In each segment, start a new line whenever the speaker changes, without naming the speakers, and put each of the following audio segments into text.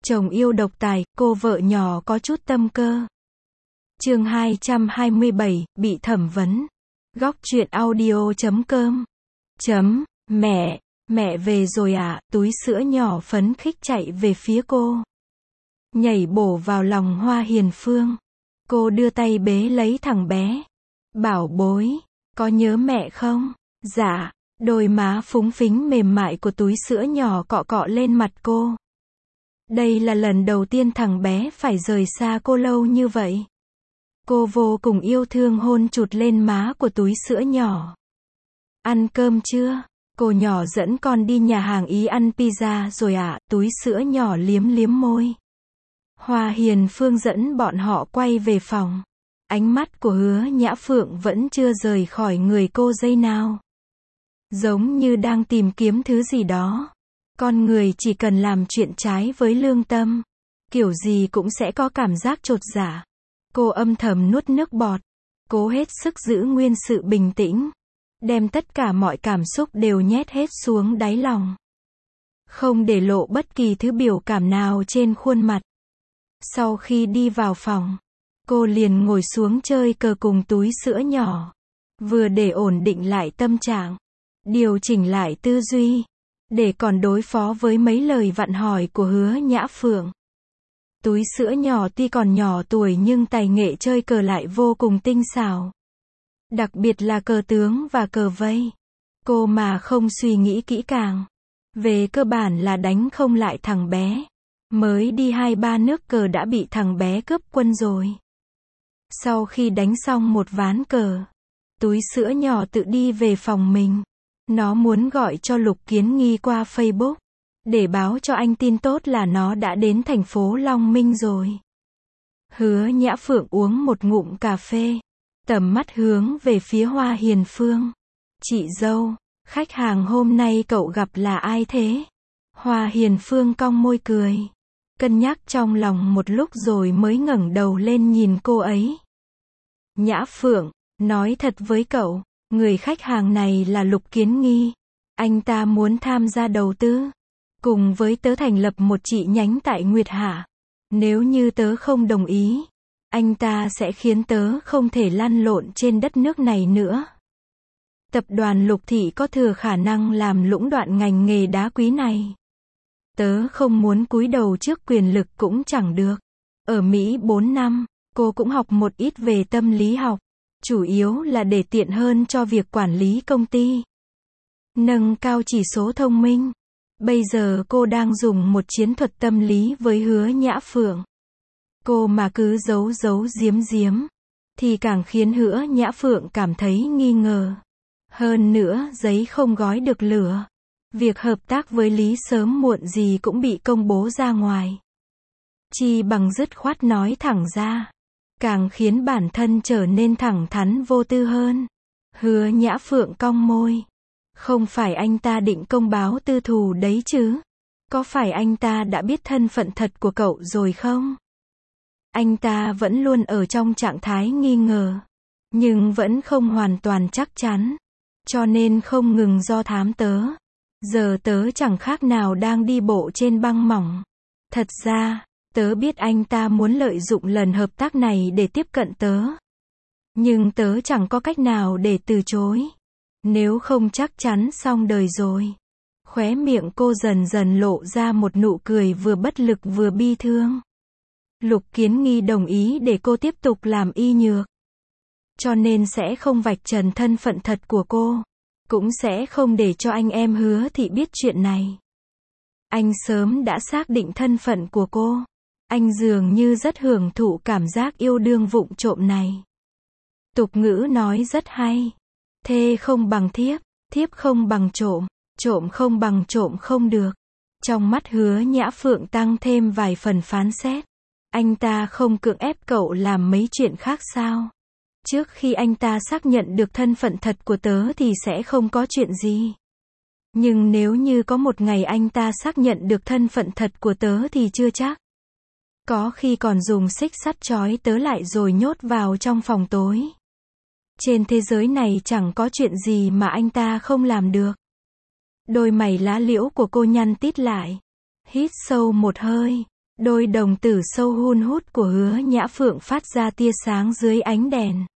Chồng yêu độc tài, cô vợ nhỏ có chút tâm cơ. Chương 227, bị thẩm vấn. Góc truyện audio.com. Mẹ về rồi à, túi sữa nhỏ phấn khích chạy về phía cô. Nhảy bổ vào lòng Hoa Hiền Phương. Cô đưa tay bế lấy thằng bé. Bảo bối, có nhớ mẹ không? Dạ, đôi má phúng phính mềm mại của túi sữa nhỏ cọ cọ lên mặt cô. Đây là lần đầu tiên thằng bé phải rời xa cô lâu như vậy. Cô vô cùng yêu thương hôn chụt lên má của túi sữa nhỏ. Ăn cơm chưa? Cô nhỏ dẫn con đi nhà hàng Ý ăn pizza rồi ạ, túi sữa nhỏ liếm liếm môi. Hoa Hiền Phương dẫn bọn họ quay về phòng. Ánh mắt của Hứa Nhã Phượng vẫn chưa rời khỏi người cô giây nào. Giống như đang tìm kiếm thứ gì đó. Con người chỉ cần làm chuyện trái với lương tâm, kiểu gì cũng sẽ có cảm giác chột dạ. Cô âm thầm nuốt nước bọt, cố hết sức giữ nguyên sự bình tĩnh, đem tất cả mọi cảm xúc đều nhét hết xuống đáy lòng. Không để lộ bất kỳ thứ biểu cảm nào trên khuôn mặt. Sau khi đi vào phòng, cô liền ngồi xuống chơi cờ cùng túi sữa nhỏ. Vừa để ổn định lại tâm trạng, điều chỉnh lại tư duy, để còn đối phó với mấy lời vặn hỏi của Hứa Nhã Phượng. Túi sữa nhỏ tuy còn nhỏ tuổi nhưng tài nghệ chơi cờ lại vô cùng tinh xảo. Đặc biệt là cờ tướng và cờ vây. Cô mà không suy nghĩ kỹ càng, về cơ bản là đánh không lại thằng bé. Mới đi 2-3 nước cờ đã bị thằng bé cướp quân rồi. Sau khi đánh xong một ván cờ, túi sữa nhỏ tự đi về phòng mình. Nó muốn gọi cho Lục Kiến Nghi qua Facebook, để báo cho anh tin tốt là nó đã đến thành phố Long Minh rồi. Hứa Nhã Phượng uống một ngụm cà phê, tầm mắt hướng về phía Hoa Hiền Phương. Chị dâu, khách hàng hôm nay cậu gặp là ai thế? Hoa Hiền Phương cong môi cười, cân nhắc trong lòng một lúc rồi mới ngẩng đầu lên nhìn cô ấy. Nhã Phượng, nói thật với cậu, người khách hàng này là Lục Kiến Nghi. Anh ta muốn tham gia đầu tư, cùng với tớ thành lập một chi nhánh tại Nguyệt Hạ. Nếu như tớ không đồng ý, anh ta sẽ khiến tớ không thể lăn lộn trên đất nước này nữa. Tập đoàn Lục Thị có thừa khả năng làm lũng đoạn ngành nghề đá quý này. Tớ không muốn cúi đầu trước quyền lực cũng chẳng được. Ở Mỹ 4 năm, cô cũng học một ít về tâm lý học. Chủ yếu là để tiện hơn cho việc quản lý công ty. Nâng cao chỉ số thông minh. Bây giờ cô đang dùng một chiến thuật tâm lý với Hứa Nhã Phượng. Cô mà cứ giấu giếm, thì càng khiến Hứa Nhã Phượng cảm thấy nghi ngờ. Hơn nữa, giấy không gói được lửa. Việc hợp tác với Lý sớm muộn gì cũng bị công bố ra ngoài. Chi bằng dứt khoát nói thẳng ra. Càng khiến bản thân trở nên thẳng thắn vô tư hơn. Hứa Nhã Phượng cong môi. Không phải anh ta định công báo tư thù đấy chứ? Có phải anh ta đã biết thân phận thật của cậu rồi không? Anh ta vẫn luôn ở trong trạng thái nghi ngờ, nhưng vẫn không hoàn toàn chắc chắn. Cho nên không ngừng do thám tớ. Giờ tớ chẳng khác nào đang đi bộ trên băng mỏng. Thật ra, tớ biết anh ta muốn lợi dụng lần hợp tác này để tiếp cận tớ. Nhưng tớ chẳng có cách nào để từ chối. Nếu không chắc chắn xong đời rồi. Khóe miệng cô dần dần lộ ra một nụ cười vừa bất lực vừa bi thương. Lục Kiến Nghi đồng ý để cô tiếp tục làm y nhược. Cho nên sẽ không vạch trần thân phận thật của cô. Cũng sẽ không để cho anh em Hứa Thị biết chuyện này. Anh sớm đã xác định thân phận của cô. Anh dường như rất hưởng thụ cảm giác yêu đương vụng trộm này. Tục ngữ nói rất hay. Thê không bằng thiếp, thiếp không bằng trộm, trộm không bằng trộm không được. Trong mắt Hứa Nhã Phượng tăng thêm vài phần phán xét. Anh ta không cưỡng ép cậu làm mấy chuyện khác sao? Trước khi anh ta xác nhận được thân phận thật của tớ thì sẽ không có chuyện gì. Nhưng nếu như có một ngày anh ta xác nhận được thân phận thật của tớ thì chưa chắc. Có khi còn dùng xích sắt trói tớ lại rồi nhốt vào trong phòng tối. Trên thế giới này chẳng có chuyện gì mà anh ta không làm được. Đôi mày lá liễu của cô nhăn tít lại. Hít sâu một hơi. Đôi đồng tử sâu hun hút của Hứa Nhã Phượng phát ra tia sáng dưới ánh đèn.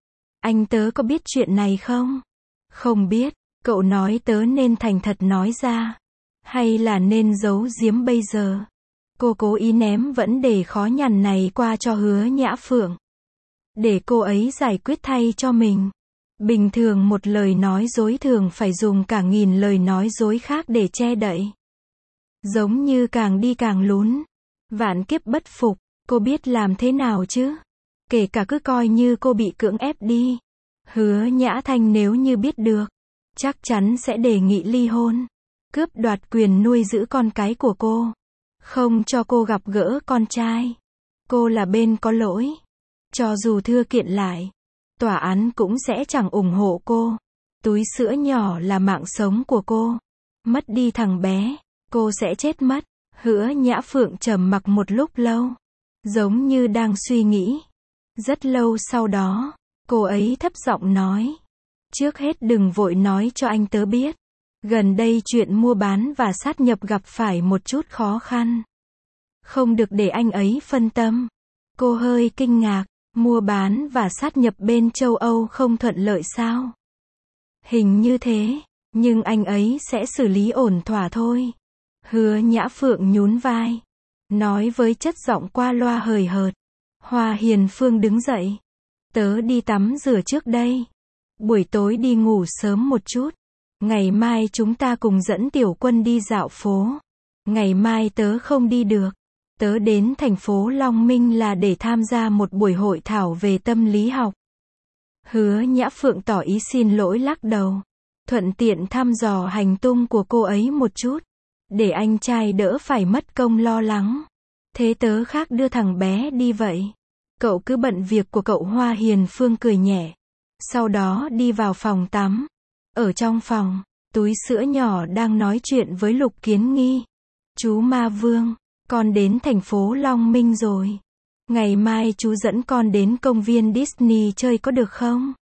Anh tớ có biết chuyện này không? Không biết, cậu nói tớ nên thành thật nói ra. Hay là nên giấu giếm bây giờ? Cô cố ý ném vấn đề khó nhằn này qua cho Hứa Nhã Phượng. Để cô ấy giải quyết thay cho mình. Bình thường một lời nói dối thường phải dùng cả nghìn lời nói dối khác để che đậy. Giống như càng đi càng lún. Vạn kiếp bất phục, cô biết làm thế nào chứ? Kể cả cứ coi như cô bị cưỡng ép đi. Hứa Nhã Thanh nếu như biết được, chắc chắn sẽ đề nghị ly hôn. Cướp đoạt quyền nuôi giữ con cái của cô. Không cho cô gặp gỡ con trai. Cô là bên có lỗi. Cho dù thưa kiện lại, tòa án cũng sẽ chẳng ủng hộ cô. Túi sữa nhỏ là mạng sống của cô. Mất đi thằng bé, cô sẽ chết mất. Hứa Nhã Phượng trầm mặc một lúc lâu. Giống như đang suy nghĩ. Rất lâu sau đó, cô ấy thấp giọng nói. Trước hết đừng vội nói cho anh tớ biết. Gần đây chuyện mua bán và sát nhập gặp phải một chút khó khăn. Không được để anh ấy phân tâm. Cô hơi kinh ngạc. Mua bán và sát nhập bên châu Âu không thuận lợi sao? Hình như thế, nhưng anh ấy sẽ xử lý ổn thỏa thôi. Hứa Nhã Phượng nhún vai, nói với chất giọng qua loa hời hợt. Hoa Hiền Phương đứng dậy. Tớ đi tắm rửa trước đây. Buổi tối đi ngủ sớm một chút. Ngày mai chúng ta cùng dẫn Tiểu Quân đi dạo phố. Ngày mai tớ không đi được. Tớ đến thành phố Long Minh là để tham gia một buổi hội thảo về tâm lý học. Hứa Nhã Phượng tỏ ý xin lỗi lắc đầu. Thuận tiện thăm dò hành tung của cô ấy một chút. Để anh trai đỡ phải mất công lo lắng. Thế tớ khác đưa thằng bé đi vậy. Cậu cứ bận việc của cậu. Hoa Hiền Phương cười nhẹ. Sau đó đi vào phòng tắm. Ở trong phòng, túi sữa nhỏ đang nói chuyện với Lục Kiến Nghi. Chú Ma Vương, con đến thành phố Long Minh rồi. Ngày mai chú dẫn con đến công viên Disney chơi có được không?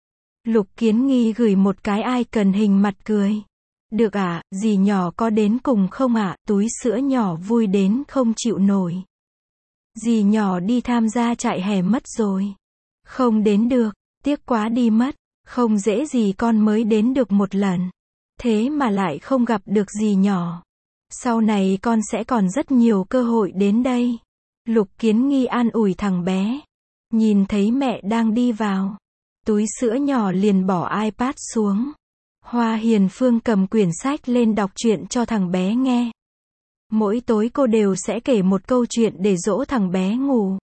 Lục Kiến Nghi gửi một cái icon hình mặt cười. Được ạ, dì nhỏ có đến cùng không ạ? Túi sữa nhỏ vui đến không chịu nổi. Dì nhỏ đi tham gia chạy hè mất rồi. Không đến được, tiếc quá đi mất. Không dễ gì con mới đến được một lần. Thế mà lại không gặp được dì nhỏ. Sau này con sẽ còn rất nhiều cơ hội đến đây. Lục Kiến Nghi an ủi thằng bé. Nhìn thấy mẹ đang đi vào. Túi sữa nhỏ liền bỏ iPad xuống. Hoa Hiền Phương cầm quyển sách lên đọc truyện cho thằng bé nghe. Mỗi tối cô đều sẽ kể một câu chuyện để dỗ thằng bé ngủ.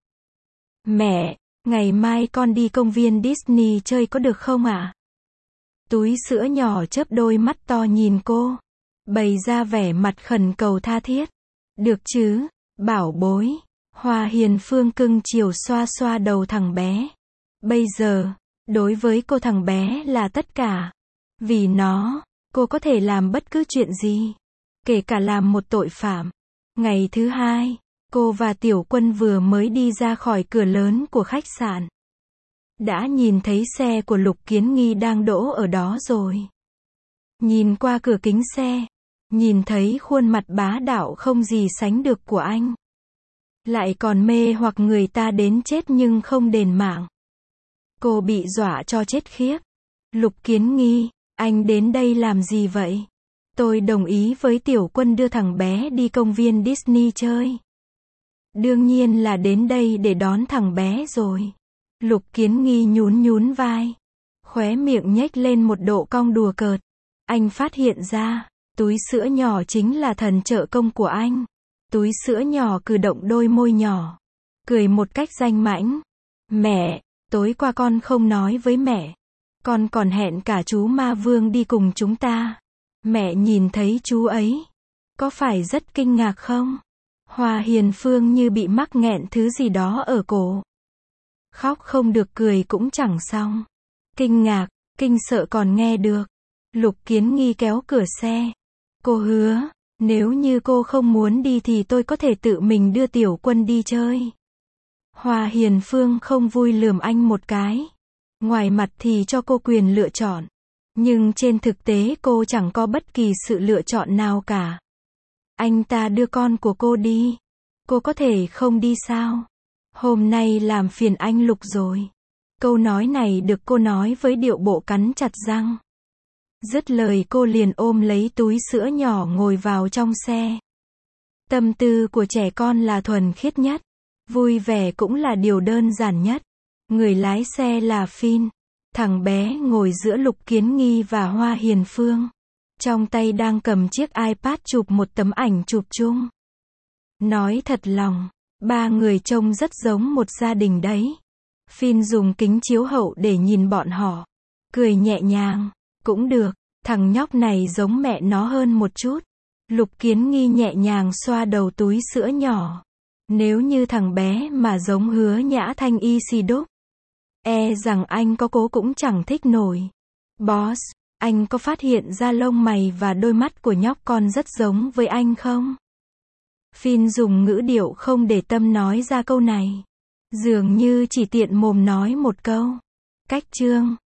Mẹ, ngày mai con đi công viên Disney chơi có được không ạ? Túi sữa nhỏ chớp đôi mắt to nhìn cô. Bày ra vẻ mặt khẩn cầu tha thiết. Được chứ, bảo bối. Hoa Hiền Phương cưng chiều xoa xoa đầu thằng bé. Bây giờ, đối với cô thằng bé là tất cả. Vì nó, cô có thể làm bất cứ chuyện gì. Kể cả làm một tội phạm. Ngày thứ hai, cô và Tiểu Quân vừa mới đi ra khỏi cửa lớn của khách sạn. Đã nhìn thấy xe của Lục Kiến Nghi đang đỗ ở đó rồi. Nhìn qua cửa kính xe, nhìn thấy khuôn mặt bá đạo không gì sánh được của anh. Lại còn mê hoặc người ta đến chết nhưng không đền mạng. Cô bị dọa cho chết khiếp. Lục Kiến Nghi, anh đến đây làm gì vậy? Tôi đồng ý với Tiểu Quân đưa thằng bé đi công viên Disney chơi. Đương nhiên là đến đây để đón thằng bé rồi. Lục Kiến Nghi nhún vai. Khóe miệng nhếch lên một độ cong đùa cợt. Anh phát hiện ra, túi sữa nhỏ chính là thần trợ công của anh. Túi sữa nhỏ cử động đôi môi nhỏ. Cười một cách danh mãnh. Mẹ, tối qua con không nói với mẹ. Con còn hẹn cả chú Ma Vương đi cùng chúng ta. Mẹ nhìn thấy chú ấy. Có phải rất kinh ngạc không? Hoa Hiền Phương như bị mắc nghẹn thứ gì đó ở cổ. Khóc không được cười cũng chẳng xong. Kinh ngạc, kinh sợ còn nghe được. Lục Kiến Nghi kéo cửa xe. Cô hứa, nếu như cô không muốn đi thì tôi có thể tự mình đưa Tiểu Quân đi chơi. Hoa Hiền Phương không vui lườm anh một cái. Ngoài mặt thì cho cô quyền lựa chọn. Nhưng trên thực tế cô chẳng có bất kỳ sự lựa chọn nào cả. Anh ta đưa con của cô đi. Cô có thể không đi sao? Hôm nay làm phiền anh Lục rồi. Câu nói này được cô nói với điệu bộ cắn chặt răng. Dứt lời cô liền ôm lấy túi sữa nhỏ ngồi vào trong xe. Tâm tư của trẻ con là thuần khiết nhất. Vui vẻ cũng là điều đơn giản nhất. Người lái xe là Phin. Thằng bé ngồi giữa Lục Kiến Nghi và Hoa Hiền Phương. Trong tay đang cầm chiếc iPad chụp một tấm ảnh chụp chung. Nói thật lòng, ba người trông rất giống một gia đình đấy. Phin dùng kính chiếu hậu để nhìn bọn họ. Cười nhẹ nhàng. Cũng được, thằng nhóc này giống mẹ nó hơn một chút. Lục Kiến Nghi nhẹ nhàng xoa đầu túi sữa nhỏ. Nếu như thằng bé mà giống Hứa Nhã Thanh y xì đúc, e rằng anh có cố cũng chẳng thích nổi. Boss, anh có phát hiện ra lông mày và đôi mắt của nhóc con rất giống với anh không? Phin dùng ngữ điệu không để tâm nói ra câu này. Dường như chỉ tiện mồm nói một câu. Cách chương